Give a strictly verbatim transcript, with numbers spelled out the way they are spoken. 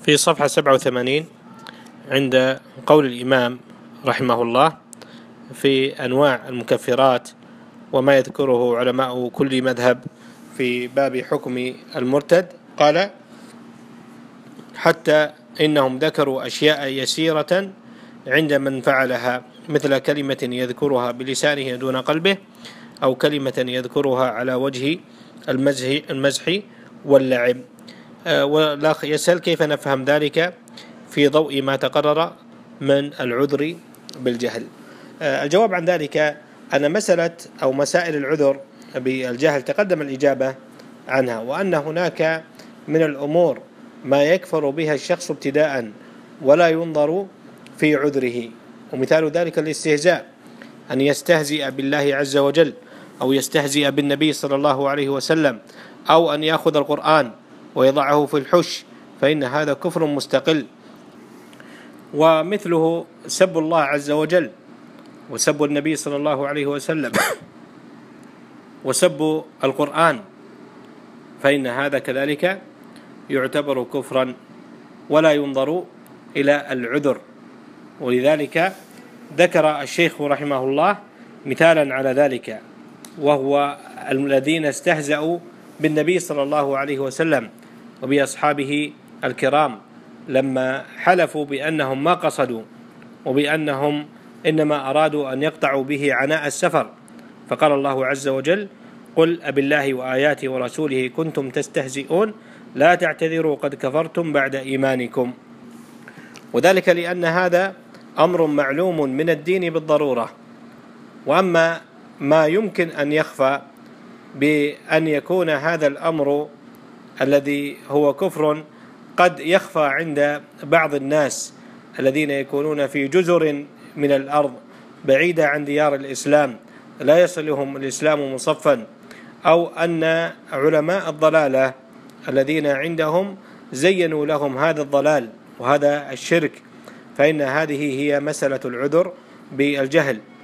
في صفحة سبعة وثمانين عند قول الإمام رحمه الله في أنواع المكفرات وما يذكره علماء كل مذهب في باب حكم المرتد، قال: حتى إنهم ذكروا أشياء يسيرة عند من فعلها، مثل كلمة يذكرها بلسانه دون قلبه، أو كلمة يذكرها على وجه المزح المزح واللعب. والأخ يسأل: كيف نفهم ذلك في ضوء ما تقرر من العذر بالجهل؟ الجواب عن ذلك أن مسألة أو مسائل العذر بالجهل تقدم الإجابة عنها، وأن هناك من الأمور ما يكفر بها الشخص ابتداء ولا ينظر في عذره، ومثال ذلك الاستهزاء، أن يستهزئ بالله عز وجل، أو يستهزئ بالنبي صلى الله عليه وسلم، أو أن يأخذ القرآن ويضعه في الحش، فإن هذا كفر مستقل. ومثله سب الله عز وجل، وسب النبي صلى الله عليه وسلم، وسب القرآن، فإن هذا كذلك يعتبر كفرا ولا ينظر إلى العذر. ولذلك ذكر الشيخ رحمه الله مثالا على ذلك، وهو الذين استهزأوا بالنبي صلى الله عليه وسلم وبأصحابه الكرام لما حلفوا بأنهم ما قصدوا، وبأنهم إنما أرادوا أن يقطعوا به عناء السفر، فقال الله عز وجل: قل أبالله وآياته ورسوله كنتم تستهزئون لا تعتذروا قد كفرتم بعد إيمانكم. وذلك لأن هذا أمر معلوم من الدين بالضرورة. وأما ما يمكن أن يخفى بأن يكون هذا الأمر الذي هو كفر قد يخفى عند بعض الناس الذين يكونون في جزر من الأرض بعيدة عن ديار الإسلام لا يصلهم الإسلام مصفا، أو أن علماء الضلالة الذين عندهم زينوا لهم هذا الضلال وهذا الشرك، فإن هذه هي مسألة العذر بالجهل.